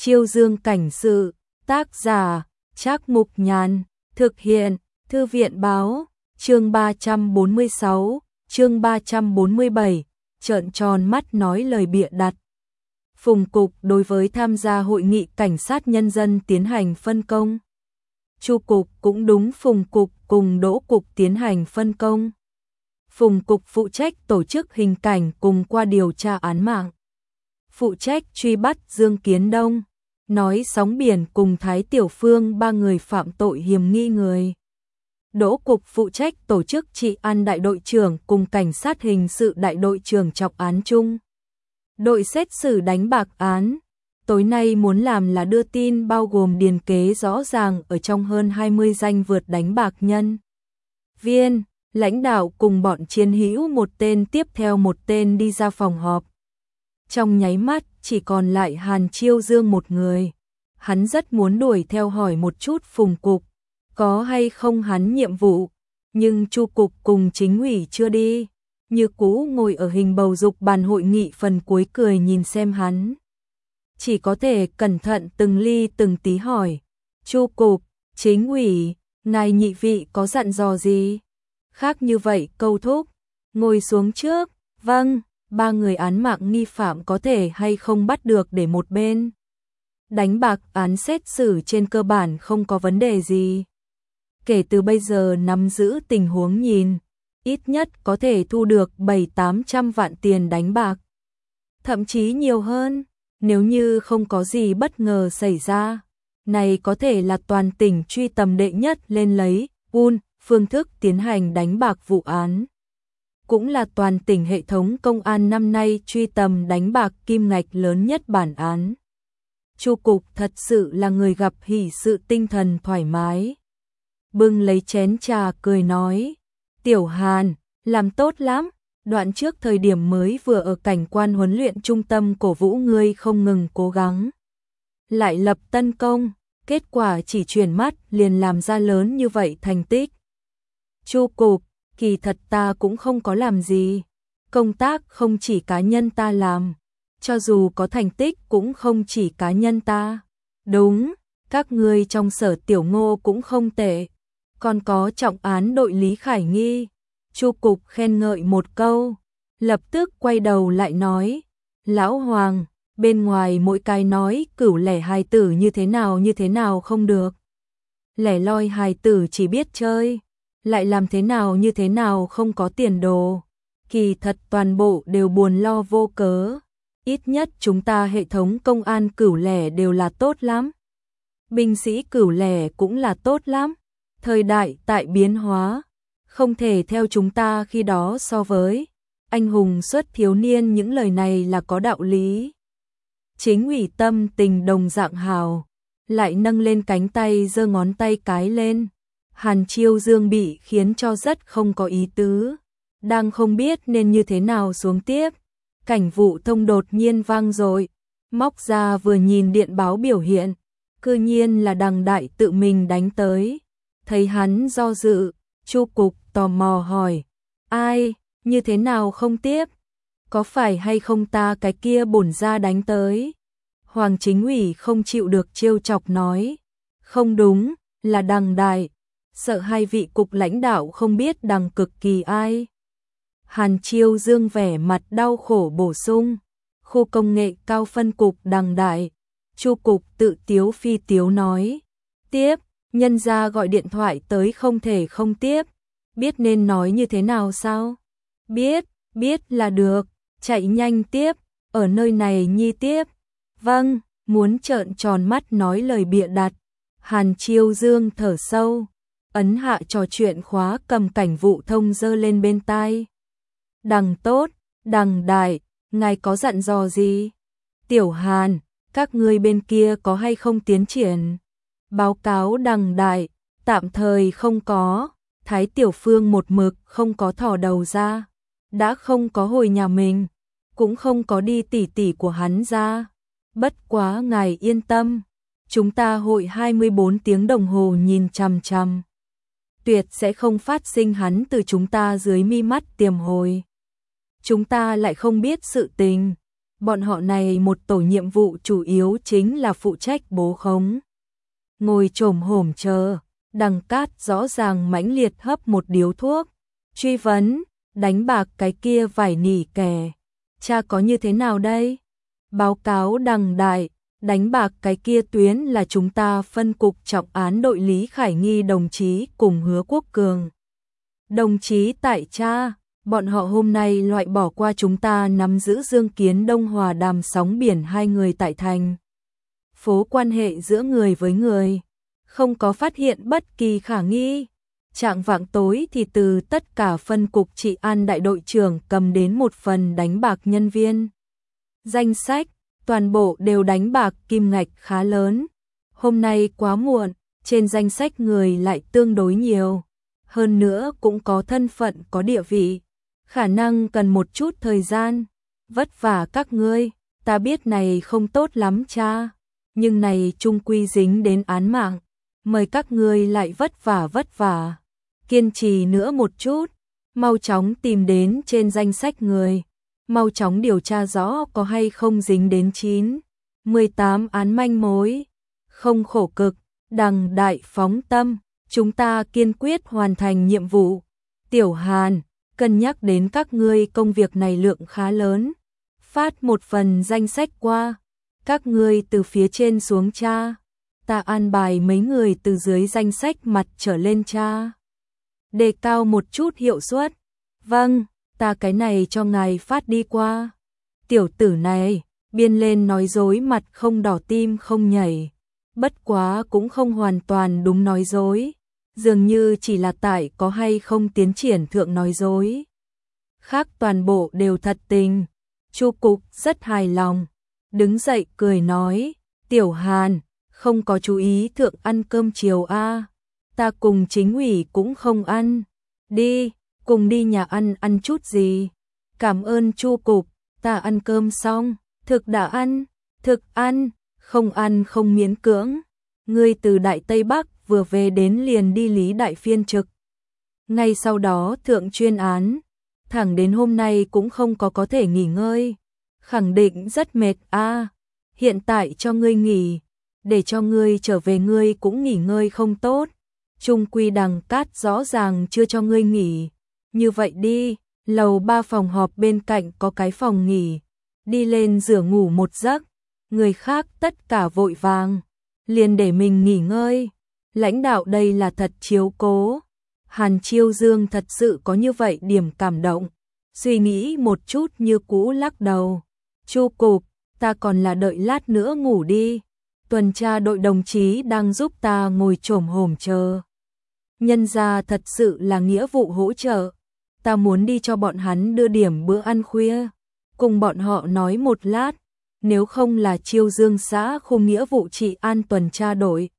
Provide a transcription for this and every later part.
Chiêu Dương cảnh sự, tác giả, Trác Mục Nhàn, thực hiện, Thư viện báo, chương 346, chương 347, trợn tròn mắt nói lời bịa đặt. Phùng Cục đối với tham gia hội nghị cảnh sát nhân dân tiến hành phân công. Chu Cục cũng đúng Phùng Cục cùng Đỗ Cục tiến hành phân công. Phùng Cục phụ trách tổ chức hình cảnh cùng qua điều tra án mạng. Phụ trách truy bắt Dương Kiến Đông, nói sóng biển cùng Thái Tiểu Phương ba người phạm tội hiểm nghi người. Đỗ Cục phụ trách tổ chức trị an đại đội trưởng cùng cảnh sát hình sự đại đội trưởng chọc án chung. Đội xét xử đánh bạc án, tối nay muốn làm là đưa tin bao gồm điền kế rõ ràng ở trong hơn 20 danh vượt đánh bạc nhân viên, lãnh đạo cùng bọn chiến hữu một tên tiếp theo một tên đi ra phòng họp. Trong nháy mắt chỉ còn lại Hàn Chiêu Dương một người. Hắn rất muốn đuổi theo hỏi một chút Phùng Cục, có hay không hắn nhiệm vụ, nhưng Chu Cục cùng chính ủy chưa đi. Như cũ ngồi ở hình bầu dục bàn hội nghị phần cuối cười nhìn xem hắn. Chỉ có thể cẩn thận từng ly từng tí hỏi, Chu Cục, chính ủy, ngài nhị vị có dặn dò gì? Khác như vậy câu thúc, ngồi xuống trước, vâng, ba người án mạng nghi phạm có thể hay không bắt được để một bên. Đánh bạc án xét xử trên cơ bản không có vấn đề gì. Kể từ bây giờ nắm giữ tình huống nhìn, ít nhất có thể thu được 700-800 vạn tiền đánh bạc. Thậm chí nhiều hơn, nếu như không có gì bất ngờ xảy ra. Này có thể là toàn tỉnh truy tầm đệ nhất lên lấy, phương thức tiến hành đánh bạc vụ án. Cũng là toàn tỉnh hệ thống công an năm nay truy tầm đánh bạc kim ngạch lớn nhất bản án. Chu Cục thật sự là người gặp hỷ sự tinh thần thoải mái. Bưng lấy chén trà cười nói, Tiểu Hàn, làm tốt lắm, đoạn trước thời điểm mới vừa ở cảnh quan huấn luyện trung tâm cổ vũ ngươi không ngừng cố gắng. Lại lập tân công, kết quả chỉ chuyển mắt liền làm ra lớn như vậy thành tích. Chu Cục, kỳ thật ta cũng không có làm gì. Công tác không chỉ cá nhân ta làm, cho dù có thành tích cũng không chỉ cá nhân ta. Đúng, các ngươi trong Sở Tiểu Ngô cũng không tệ. Còn có trọng án đội Lý Khải Nghi. Chu Cục khen ngợi một câu, lập tức quay đầu lại nói, Lão Hoàng, bên ngoài mỗi cái nói cửu lẻ hài tử như thế nào không được. Lẻ loi hài tử chỉ biết chơi, lại làm thế nào không có tiền đồ. Kỳ thật toàn bộ đều buồn lo vô cớ. Ít nhất chúng ta hệ thống công an cửu lẻ đều là tốt lắm. Binh sĩ cửu lẻ cũng là tốt lắm. Thời đại tại biến hóa, không thể theo chúng ta khi đó so với. Anh hùng xuất thiếu niên, những lời này là có đạo lý. Chính ủy tâm tình đồng dạng hào, lại nâng lên cánh tay giơ ngón tay cái lên. Hàn Chiêu Dương bị khiến cho rất không có ý tứ, đang không biết nên như thế nào xuống tiếp. Cảnh vụ thông đột nhiên vang dội, móc ra vừa nhìn điện báo biểu hiện, cư nhiên là Đằng Đại tự mình đánh tới. Thấy hắn do dự, Chu Cục tò mò hỏi, ai, như thế nào không tiếp? Có phải hay không ta cái kia bổn ra đánh tới? Hoàng chính ủy không chịu được trêu chọc nói, không đúng, là Đằng Đại. Sợ hai vị cục lãnh đạo không biết Đằng Cực Kỳ ai. Hàn Chiêu Dương vẻ mặt đau khổ bổ sung, khu công nghệ cao phân cục Đằng Đại. Chu Cục tự tiếu phi tiếu nói, tiếp, nhân gia gọi điện thoại tới không thể không tiếp, biết nên nói như thế nào sao? Biết là được, chạy nhanh tiếp, ở nơi này nhi tiếp. Vâng, muốn trợn tròn mắt nói lời bịa đặt. Hàn Chiêu Dương thở sâu, ấn hạ trò chuyện khóa cầm cảnh vụ thông giơ lên bên tai. Đằng tốt, Đằng Đại, ngài có dặn dò gì? Tiểu Hàn, các ngươi bên kia có hay không tiến triển? Báo cáo Đằng Đại, tạm thời không có. Thái Tiểu Phương một mực không có thò đầu ra, đã không có hồi nhà mình, cũng không có đi tỉ tỉ của hắn ra. Bất quá ngài yên tâm, chúng ta hội 24 tiếng đồng hồ nhìn chằm chằm. Tuyệt sẽ không phát sinh hắn từ chúng ta dưới mi mắt tiềm hồi. Chúng ta lại không biết sự tình, Bọn họ này một tổ nhiệm vụ chủ yếu chính là phụ trách bố khống. Ngồi chồm hổm chờ, Đằng Cát rõ ràng mãnh liệt hấp một điếu thuốc, truy vấn, đánh bạc cái kia vải nỉ kè. Cha có như thế nào đây? Báo cáo Đằng đại, đánh bạc cái kia tuyến là chúng ta phân cục trọng án đội Lý Khải Nghi đồng chí cùng Hứa Quốc Cường. Đồng chí tại cha, bọn họ hôm nay loại bỏ qua chúng ta nắm giữ Dương Kiến Đông Hòa Đàm Sóng Biển hai người tại thành phố, quan hệ giữa người với người, không có phát hiện bất kỳ khả nghi. Trạng vạng tối thì từ tất cả phân cục trị an đại đội trưởng cầm đến một phần đánh bạc nhân viên danh sách, toàn bộ đều đánh bạc kim ngạch khá lớn. Hôm nay quá muộn, trên danh sách người lại tương đối nhiều, hơn nữa cũng có thân phận có địa vị, khả năng cần một chút thời gian. Vất vả các ngươi, ta biết này không tốt lắm cha, nhưng này chung quy dính đến án mạng, mời các ngươi lại vất vả, kiên trì nữa một chút, mau chóng tìm đến trên danh sách người, mau chóng điều tra rõ có hay không dính đến 9-18 án manh mối. Không khổ cực, Đằng đại phóng tâm, chúng ta kiên quyết hoàn thành nhiệm vụ. Tiểu Hàn, cân nhắc đến các ngươi công việc này lượng khá lớn, phát một phần danh sách qua, các ngươi từ phía trên xuống tra, ta an bài mấy người từ dưới danh sách mặt trở lên tra, đề cao một chút hiệu suất. Vâng, ta cái này cho ngài phát đi qua. Tiểu tử này, biên lên nói dối mặt không đỏ tim không nhảy, bất quá cũng không hoàn toàn đúng nói dối, dường như chỉ là tại có hay không tiến triển thượng nói dối. Khác toàn bộ đều thật tình. Chu cục rất hài lòng, đứng dậy cười nói, Tiểu Hàn, không có chú ý thượng ăn cơm chiều a, ta cùng chính ủy cũng không ăn, đi, cùng đi nhà ăn chút gì. Cảm ơn Chu cục, ta ăn cơm xong, thực đã ăn, không ăn không miễn cưỡng. Ngươi từ Đại Tây Bắc vừa về đến liền đi Lý Đại phiên trực. Ngay sau đó thượng chuyên án, thẳng đến hôm nay cũng không có thể nghỉ ngơi. Khẳng định rất mệt a. Hiện tại cho ngươi nghỉ, để cho ngươi trở về ngươi cũng nghỉ ngơi không tốt. Trung quy Đằng Cát rõ ràng chưa cho ngươi nghỉ. Như vậy đi, lầu 3 phòng họp bên cạnh có cái phòng nghỉ, đi lên rửa ngủ một giấc. Người khác tất cả vội vàng, liền để mình nghỉ ngơi. Lãnh đạo đây là thật chiếu cố. Hàn Chiêu Dương thật sự có như vậy điểm cảm động, suy nghĩ một chút như cũ lắc đầu. Chu cục, ta còn là đợi lát nữa ngủ đi. Tuần tra đội đồng chí đang giúp ta ngồi chồm hổm chờ. Nhân ra thật sự là nghĩa vụ hỗ trợ. Ta muốn đi cho bọn hắn đưa điểm bữa ăn khuya, cùng bọn họ nói một lát. Nếu không là Chiêu Dương xã khu nghĩa vụ trị an tuần tra đội,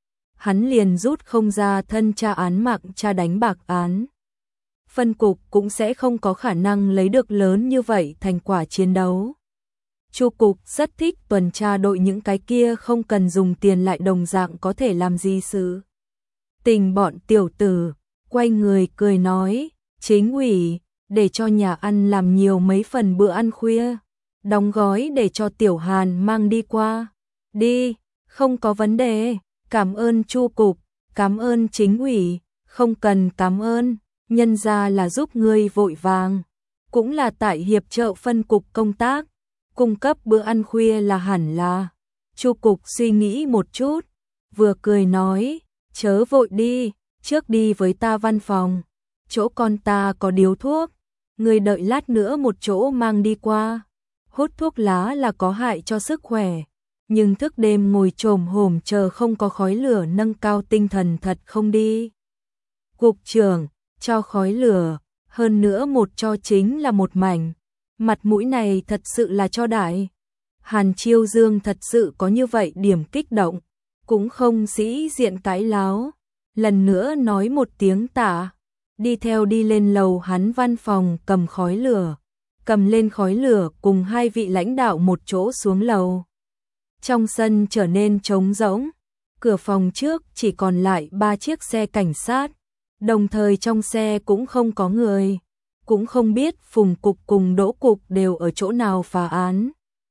hắn liền rút không ra thân tra án mạng tra đánh bạc án. Phân cục cũng sẽ không có khả năng lấy được lớn như vậy thành quả chiến đấu. Chu cục rất thích tuần tra đội, những cái kia không cần dùng tiền lại đồng dạng có thể làm gì sự tình. Bọn tiểu tử quay người cười nói, chính ủy, để cho nhà ăn làm nhiều mấy phần bữa ăn khuya, đóng gói để cho Tiểu Hàn mang đi qua. Đi, không có vấn đề, cảm ơn Chu cục, cảm ơn chính ủy. Không cần cảm ơn, nhân ra là giúp ngươi vội vàng, cũng là tại hiệp trợ phân cục công tác, cung cấp bữa ăn khuya là hẳn là. Chu cục suy nghĩ một chút, vừa cười nói, chớ vội đi, trước đi với ta văn phòng, chỗ con ta có điếu thuốc, ngươi đợi lát nữa một chỗ mang đi qua. Hút thuốc lá là có hại cho sức khỏe, nhưng thức đêm ngồi chồm hổm chờ không có khói lửa nâng cao tinh thần thật không đi. Cục trưởng, cho khói lửa, hơn nữa một cho chính là một mảnh, mặt mũi này thật sự là cho đại. Hàn Chiêu Dương thật sự có như vậy điểm kích động, cũng không sĩ diện cãi láo, lần nữa nói một tiếng tạ, đi theo đi lên lầu hắn văn phòng cầm khói lửa. Cầm lên khói lửa cùng hai vị lãnh đạo một chỗ xuống lầu. Trong sân trở nên trống rỗng, cửa phòng trước chỉ còn lại 3 chiếc xe cảnh sát, đồng thời trong xe cũng không có người, cũng không biết Phùng cục cùng Đỗ cục đều ở chỗ nào phá án.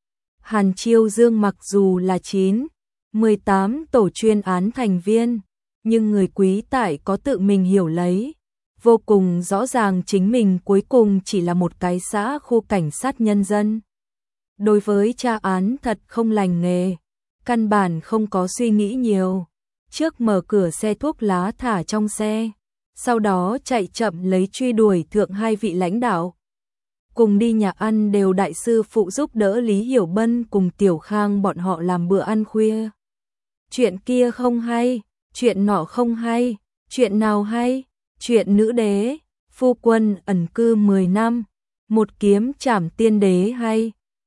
Hàn Chiêu Dương mặc dù là 18 tổ chuyên án thành viên, nhưng người Quý tại có tự mình hiểu lấy, vô cùng rõ ràng chính mình cuối cùng chỉ là một cái xã khu cảnh sát nhân dân. Đối với tra án thật không lành nghề, căn bản không có suy nghĩ nhiều, trước mở cửa xe thuốc lá thả trong xe, sau đó chạy chậm lấy truy đuổi thượng hai vị lãnh đạo. Cùng đi nhà ăn đều đại sư phụ giúp đỡ Lý Hiểu Bân cùng Tiểu Khang bọn họ làm bữa ăn khuya. Chuyện kia không hay, chuyện nọ không hay, chuyện nào hay, chuyện nữ đế, phu quân ẩn cư 10 năm, một kiếm trảm tiên đế hay.